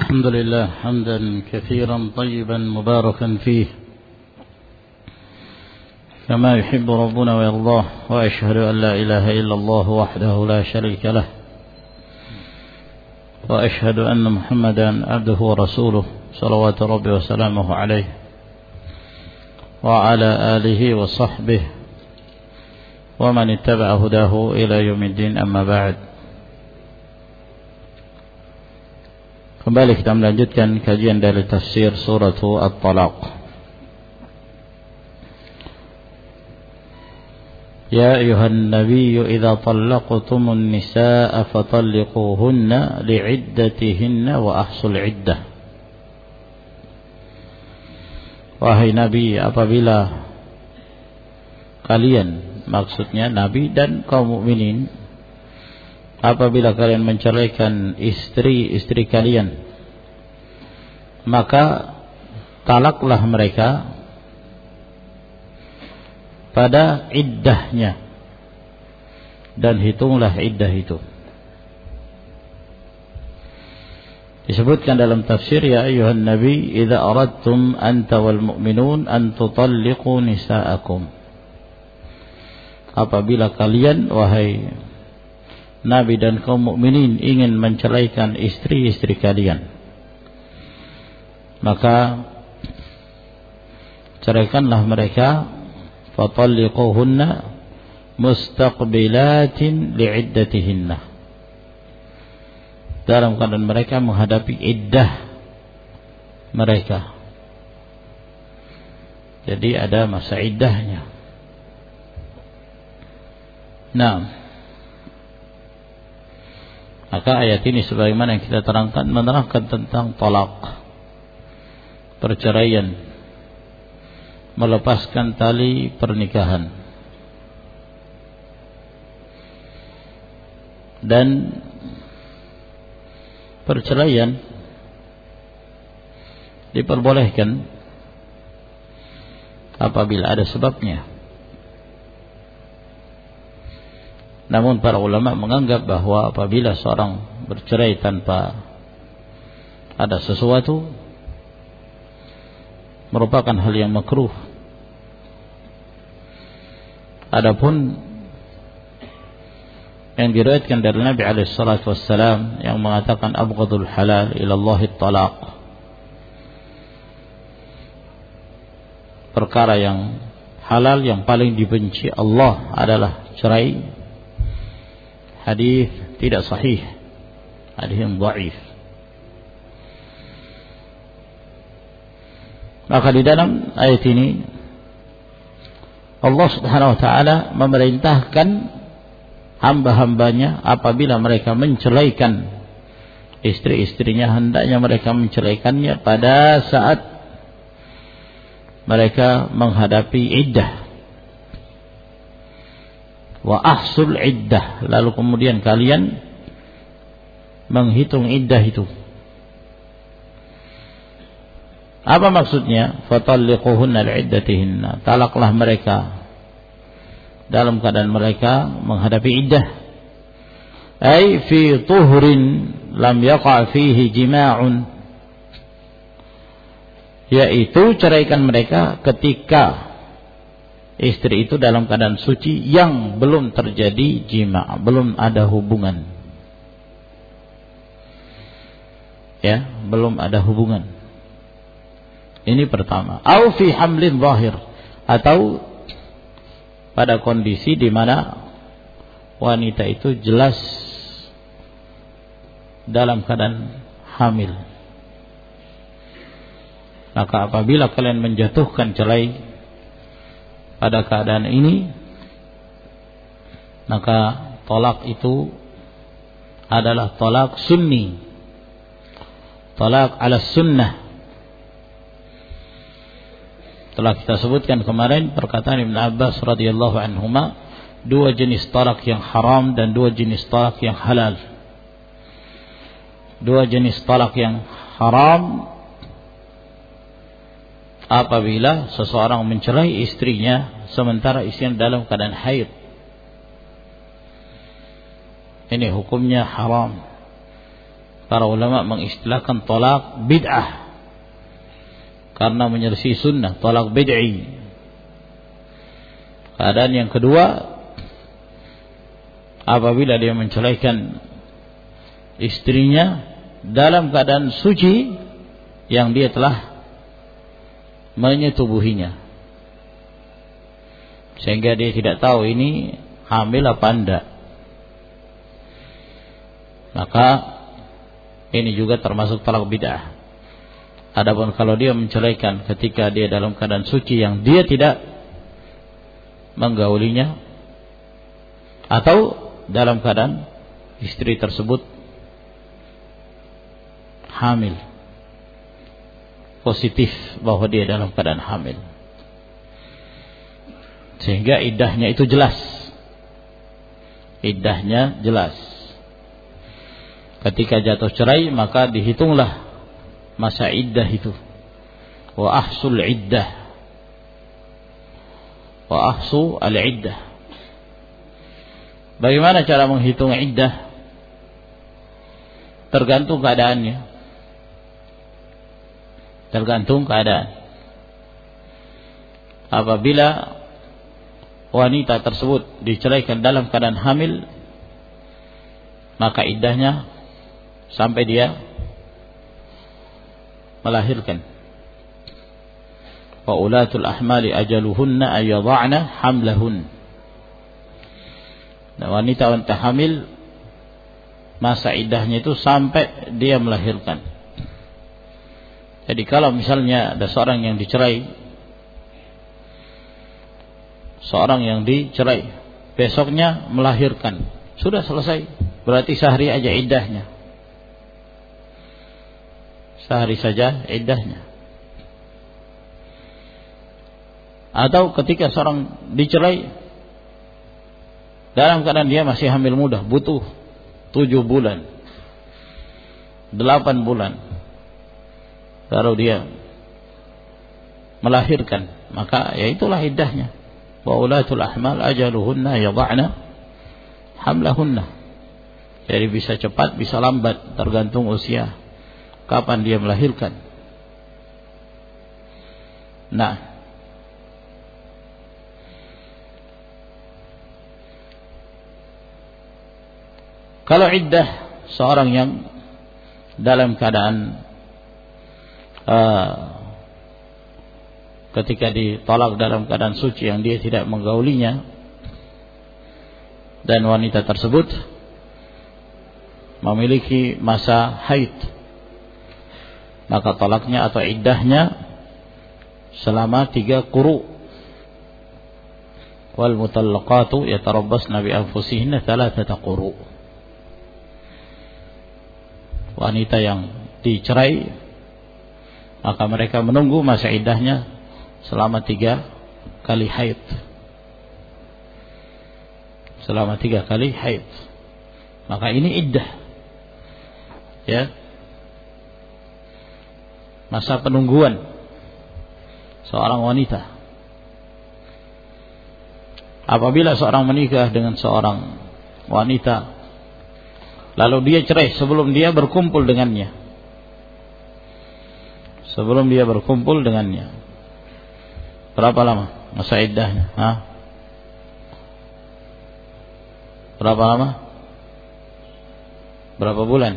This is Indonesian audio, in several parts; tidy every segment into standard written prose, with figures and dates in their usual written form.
الحمد لله حمدا كثيرا طيبا مباركا فيه كما يحب ربنا ويرضاه، وأشهد أن لا إله إلا الله وحده لا شريك له، وأشهد أن محمدا عبده ورسوله صلوات ربي وسلامه عليه وعلى آله وصحبه ومن اتبع هداه إلى يوم الدين. أما بعد. Kembali kita melanjutkan kajian dari tafsir surah At-Talaq. Ya ayuhan nabiyyu idza talaqtumun nisaa fatalliquhunna li'iddatihinna wa ahsul iddah. Wahai Nabi, apabila kalian, maksudnya Nabi dan kaum mukminin, apabila kalian menceraikan istri-istri kalian, maka talaklah mereka pada iddahnya dan hitunglah iddah itu. Disebutkan dalam tafsir, ya ayuhan nabi idza aradtum anta wal mu'minun an tutalliqu nisaakum. Apabila kalian, wahai Nabi dan kaum mukminin, ingin menceraikan istri-istri kalian, maka ceraikanlah mereka, fatalliquhunna mustaqbilatin li'iddatihinna, dalam keadaan mereka menghadapi iddah mereka. Jadi ada masa iddahnya. Nah, maka ayat ini sebagaimana yang kita terangkan menerangkan tentang talak, perceraian, melepaskan tali pernikahan. Dan perceraian diperbolehkan apabila ada sebabnya. Namun para ulama menganggap bahwa apabila seorang bercerai tanpa ada sesuatu, merupakan hal yang makruh. Adapun yang diriwayatkan dari Nabi alaihi salatu wassalam yang mengatakan abghadul halal ila Allah at-talaq, perkara yang halal yang paling dibenci Allah adalah cerai, hadis tidak sahih, hadis yang dhaif. Maka di dalam ayat ini Allah Subhanahu wa taala memerintahkan hamba-hambanya apabila mereka menceraikan istri-istrinya, hendaknya mereka menceraikannya pada saat mereka menghadapi iddah. Wa ahsul iddah, lalu kemudian kalian menghitung iddah itu. Apa maksudnya? Fatalliquhunna li'iddatihinna, talaklah mereka dalam keadaan mereka menghadapi iddah. Ai fi tuhrin lam yaqa fihi jima'un, yaitu ceraikan mereka ketika istri itu dalam keadaan suci yang belum terjadi jima', belum ada hubungan. Ya, belum ada hubungan. Ini pertama. Au fi hamlin zahir, atau pada kondisi di mana wanita itu jelas dalam keadaan hamil. Maka apabila kalian menjatuhkan cerai pada keadaan ini, maka talak itu adalah talak sunni, talak ala sunnah. Telah kita sebutkan kemarin perkataan Ibn Abbas radhiyallahu anhuma, dua jenis talak yang haram dan dua jenis talak yang halal. Dua jenis talak yang haram apabila seseorang mencerai istrinya sementara istrinya dalam keadaan haid. Ini hukumnya haram. Para ulama mengistilahkan talak bid'ah karena menyelisih sunnah, talak bid'i. Keadaan yang kedua, apabila dia menceraikan istrinya dalam keadaan suci yang dia telah menyetubuhinya, sehingga dia tidak tahu ini hamil apa enggak, maka ini juga termasuk talak bid'ah. Adapun kalau dia menceraikan ketika dia dalam keadaan suci yang dia tidak menggaulinya, atau dalam keadaan istri tersebut hamil, positif bahwa dia dalam keadaan hamil, sehingga iddahnya itu jelas. Iddahnya jelas. Ketika jatuh cerai maka dihitunglah masa iddah itu. Wa ahsul iddah. Wa ahsu al-iddah. Bagaimana cara menghitung iddah? Tergantung keadaannya. Tergantung keadaan. Apabila wanita tersebut diceraikan dalam keadaan hamil, maka iddahnya sampai dia melahirkan. Wa ulatul ahmali ajaluhunna ayyadha'na hamlahun. Nah, wanita hamil masa iddahnya itu sampai dia melahirkan. Jadi kalau misalnya ada seorang yang dicerai, besoknya melahirkan, sudah selesai, berarti sehari aja iddahnya. Sehari saja iddahnya. Atau ketika seorang dicerai dalam keadaan dia masih hamil muda, butuh 7 bulan, 8 bulan, baru dia melahirkan, maka ya itulah iddahnya. Wa ulatul ahmal ajaluhunna yadha'na hamlahunna. Jadi bisa cepat, bisa lambat, tergantung usia kapan dia melahirkan. Nah, kalau iddah seorang yang dalam keadaan ketika ditolak dalam keadaan suci yang dia tidak menggaulinya, dan wanita tersebut memiliki masa haid, maka tolaknya atau iddahnya selama 3 quru. Wal mutallaqatu yatarabbasna bi anfusihinna 3 quru. Wanita yang dicerai maka mereka menunggu masa iddahnya selama 3 kali haid. Selama 3 kali haid. Maka ini iddah. Ya. Masa penungguan seorang wanita. Apabila seorang menikah dengan seorang wanita, lalu dia cerai sebelum dia berkumpul dengannya. Sebelum dia berkumpul dengannya. Berapa lama masa iddahnya? Berapa lama? Berapa bulan?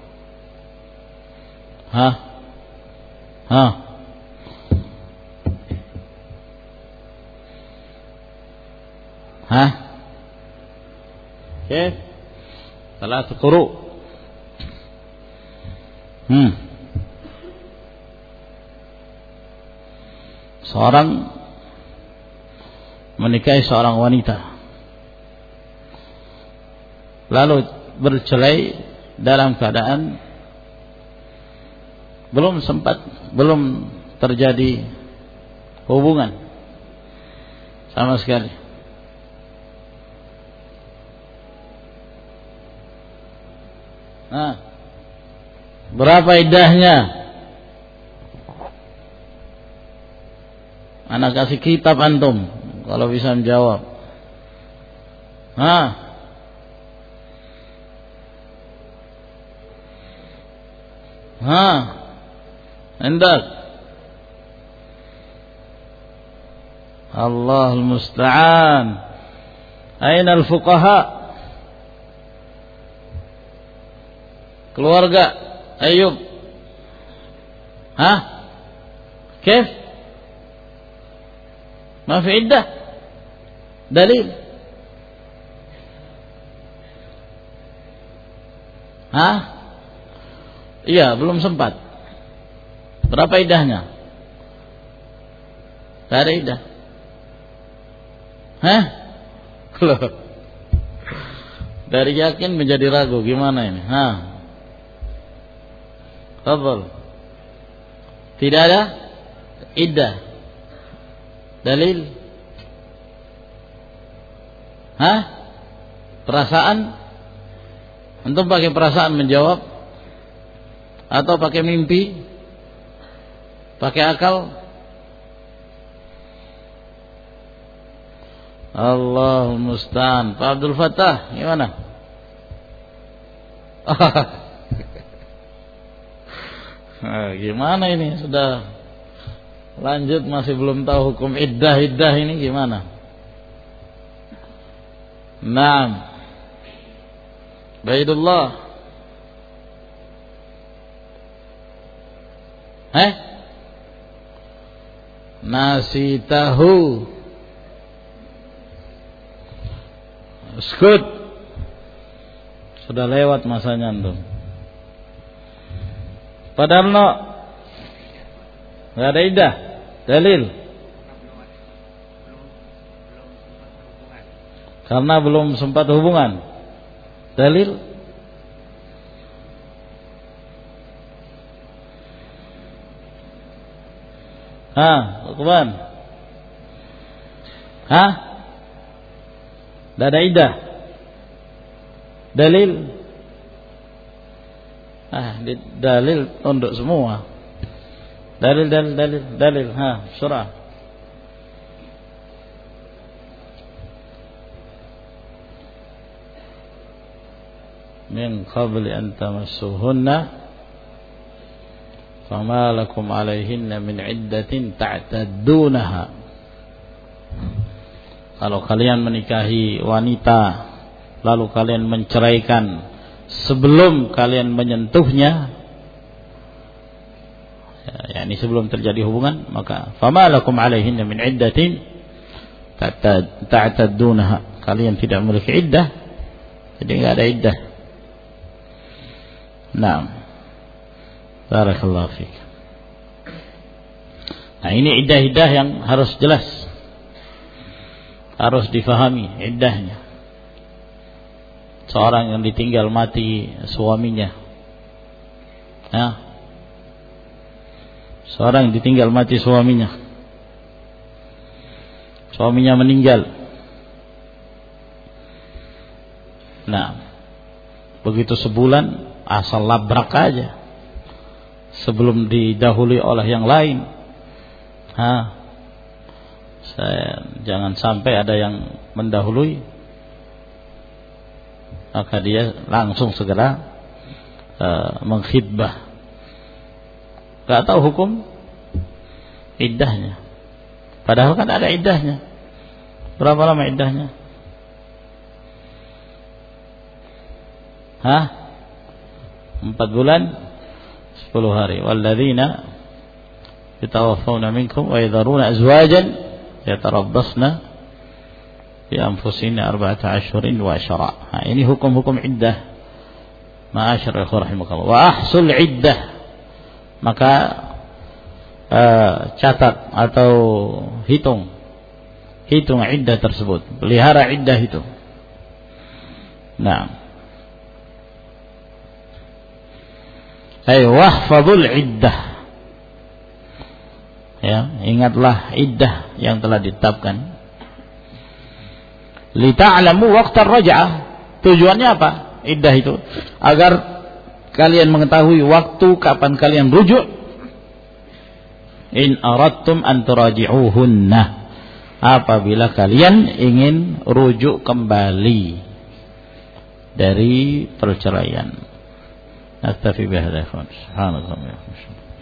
Oke. 3 quru. Seorang menikahi seorang wanita, lalu bercerai dalam keadaan belum terjadi hubungan sama sekali. Nah, berapa iddahnya? Anak kasih kitab antum kalau bisa menjawab. Hendak. Allahul musta'an. Aina al-fuqaha? Keluarga Ayub. Kif? Ma fi iddah. Dalil. Iya, belum sempat. Berapa iddahnya? Tidak ada iddah. Dari yakin menjadi ragu, gimana ini? Fadhal. Tidak ada iddah. Dalil? Perasaan? Antum pakai perasaan menjawab atau pakai mimpi? Pakai akal? Allahul musta'an. Pak Abdul Fattah, gimana? Gimana ini? Sudah lanjut masih belum tahu hukum iddah ini gimana? Naam. Baidullah. Nasi tahu. Skut. Sudah lewat masanya antum. Padahal enggak ada iddah. Dalil. Karena belum sempat hubungan. Dalil. Hukuman. Tidak ada iddah. Dalil. Dalil tunduk semua. Dalil. Surah. Min qabli an tamassuhunna fama lakum alaihinna min iddatin ta'taddunaha. Kalau kalian menikahi wanita lalu kalian menceraikan sebelum kalian menyentuhnya, yakni sebelum terjadi hubungan, maka fama lakum alaihinna min iddatin ta'taddunaha. Kalian tidak memiliki iddah, jadi enggak ada iddah. Naam. Barakallahu fiik. Nah, ini iddah-iddah yang harus jelas. Harus difahami iddahnya. Seorang yang ditinggal mati suaminya. Seorang yang ditinggal mati suaminya. Suaminya meninggal. Nah, begitu sebulan asal labrak aja sebelum didahului oleh yang lain. Jangan sampai ada yang mendahului, maka dia langsung segera mengkhidbah. Gak tahu hukum iddahnya, padahal kan ada iddahnya. Berapa lama iddahnya? 4 bulan 10 hari. Walladzina yatawaffawna minkum wa yadharuna azwajan yatarabbasna bi anfusihinna 4 ashhurin wa ashra. Ini hukum-hukum iddah. Ma'asyar ikhwan rahimakumullah. Wa ahsul iddah. Maka catat atau hitung iddah tersebut. Pelihara iddah itu. Nah, wahfadul iddah. Ya, ingatlah iddah yang telah ditetapkan. Li ta'lamu waqtar raj'ah. Tujuannya apa? Iddah itu agar kalian mengetahui waktu kapan kalian rujuk. In aradtum an turaji'uhunna. Apabila kalian ingin rujuk kembali dari perceraian. Naktafi bihadza ya ikhwan. Subhanallah.